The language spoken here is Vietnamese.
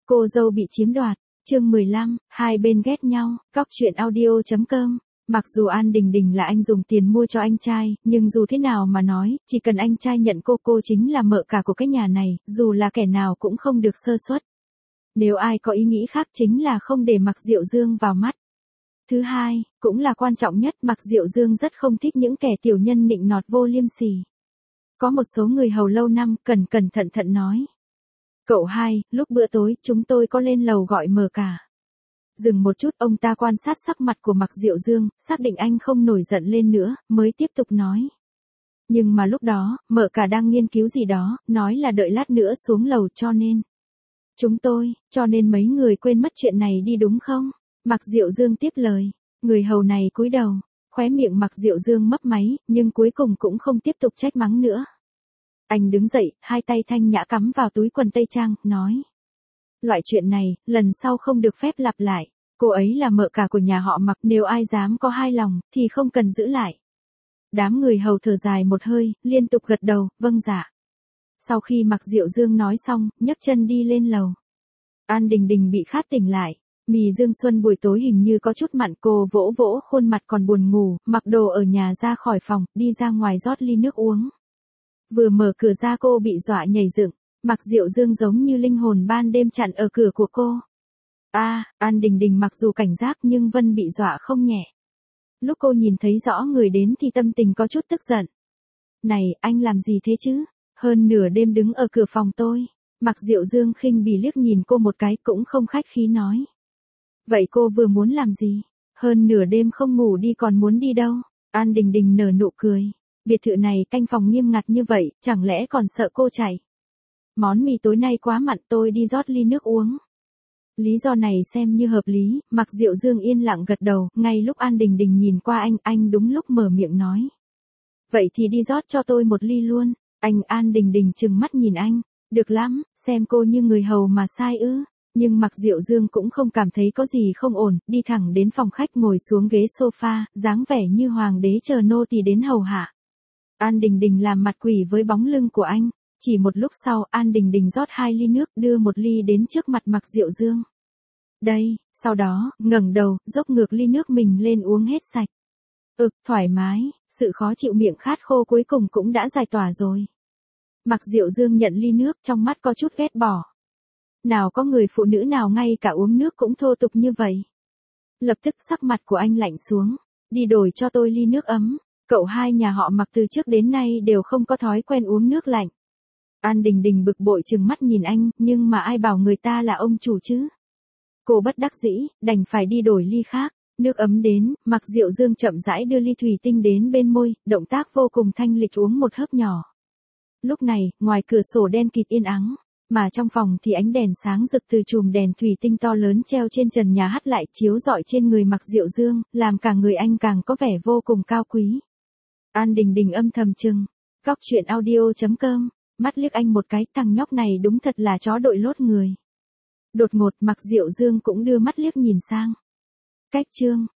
cô dâu bị chiếm đoạt. Chương 15, hai bên ghét nhau. Cóc truyện audio.com. Mặc dù An Đình Đình là anh dùng tiền mua cho anh trai, nhưng dù thế nào mà nói, chỉ cần anh trai nhận cô chính là mợ cả của cái nhà này, dù là kẻ nào cũng không được sơ suất. Nếu ai có ý nghĩ khác chính là không để Mạc Diệu Dương vào mắt. Thứ hai, cũng là quan trọng nhất, Mạc Diệu Dương rất không thích những kẻ tiểu nhân nịnh nọt vô liêm sỉ. Có một số người hầu lâu năm cẩn thận nói. Cậu hai, lúc bữa tối chúng tôi có lên lầu gọi mợ cả. Dừng một chút, ông ta quan sát sắc mặt của Mạc Diệu Dương, xác định anh không nổi giận lên nữa, mới tiếp tục nói. Nhưng mà lúc đó, mợ cả đang nghiên cứu gì đó, nói là đợi lát nữa xuống lầu cho nên mấy người quên mất chuyện này đi đúng không? Mạc Diệu Dương tiếp lời. Người hầu này cúi đầu, khóe miệng Mạc Diệu Dương mấp máy, nhưng cuối cùng cũng không tiếp tục trách mắng nữa. Anh đứng dậy, hai tay thanh nhã cắm vào túi quần tây trang, nói. Loại chuyện này, lần sau không được phép lặp lại. Cô ấy là mợ cả của nhà họ Mạc, nếu ai dám có hai lòng, thì không cần giữ lại. Đám người hầu thở dài một hơi, liên tục gật đầu, vâng dạ. Sau khi Mạc Diệu Dương nói xong, nhấc chân đi lên lầu. An Đình Đình bị khát tỉnh lại. Mì Dương Xuân buổi tối hình như có chút mặn, cô vỗ vỗ khuôn mặt còn buồn ngủ, mặc đồ ở nhà ra khỏi phòng, đi ra ngoài rót ly nước uống. Vừa mở cửa ra cô bị dọa nhảy dựng, Mạc Diệu Dương giống như linh hồn ban đêm chặn ở cửa của cô. An Đình Đình mặc dù cảnh giác nhưng Vân bị dọa không nhẹ. Lúc cô nhìn thấy rõ người đến thì tâm tình có chút tức giận. Này, anh làm gì thế chứ? Hơn nửa đêm đứng ở cửa phòng tôi. Mạc Diệu Dương khinh bỉ liếc nhìn cô một cái, cũng không khách khí nói. Vậy cô vừa muốn làm gì? Hơn nửa đêm không ngủ đi còn muốn đi đâu? An Đình Đình nở nụ cười. Biệt thự này canh phòng nghiêm ngặt như vậy, chẳng lẽ còn sợ cô chạy? Món mì tối nay quá mặn, tôi đi rót ly nước uống. Lý do này xem như hợp lý, Mạc Diệu Dương yên lặng gật đầu, ngay lúc An Đình Đình nhìn qua anh đúng lúc mở miệng nói. Vậy thì đi rót cho tôi một ly luôn. An Đình Đình trừng mắt nhìn anh. Được lắm, xem cô như người hầu mà sai ư. Nhưng Mạc Diệu Dương cũng không cảm thấy có gì không ổn, đi thẳng đến phòng khách ngồi xuống ghế sofa, dáng vẻ như hoàng đế chờ nô tỳ đến hầu hạ. An Đình Đình làm mặt quỷ với bóng lưng của anh. Chỉ một lúc sau, An Đình Đình rót 2 ly nước, đưa một ly đến trước mặt Mạc Diệu Dương. Đây, sau đó, ngẩng đầu, dốc ngược ly nước mình lên uống hết sạch. Thoải mái, sự khó chịu miệng khát khô cuối cùng cũng đã giải tỏa rồi. Mạc Diệu Dương nhận ly nước, trong mắt có chút ghét bỏ. Nào có người phụ nữ nào ngay cả uống nước cũng thô tục như vậy. Lập tức sắc mặt của anh lạnh xuống. Đi đổi cho tôi ly nước ấm. Cậu hai nhà họ Mạc từ trước đến nay đều không có thói quen uống nước lạnh. An Đình Đình bực bội trừng mắt nhìn anh, nhưng mà ai bảo người ta là ông chủ chứ? Cô bất đắc dĩ, đành phải đi đổi ly khác. Nước ấm đến, Mạc Diệu Dương chậm rãi đưa ly thủy tinh đến bên môi, động tác vô cùng thanh lịch, uống một hớp nhỏ. Lúc này, ngoài cửa sổ đen kịt yên ắng, mà trong phòng thì ánh đèn sáng rực từ chùm đèn thủy tinh to lớn treo trên trần nhà hắt lại chiếu rọi trên người Mạc Diệu Dương, làm cả người anh càng có vẻ vô cùng cao quý. An Đình Đình âm thầm chừng. Cóc truyện audio.com. Mắt liếc anh một cái, thằng nhóc này đúng thật là chó đội lốt người. Đột ngột Mạc Diệu Dương cũng đưa mắt liếc nhìn sang. Cách chương.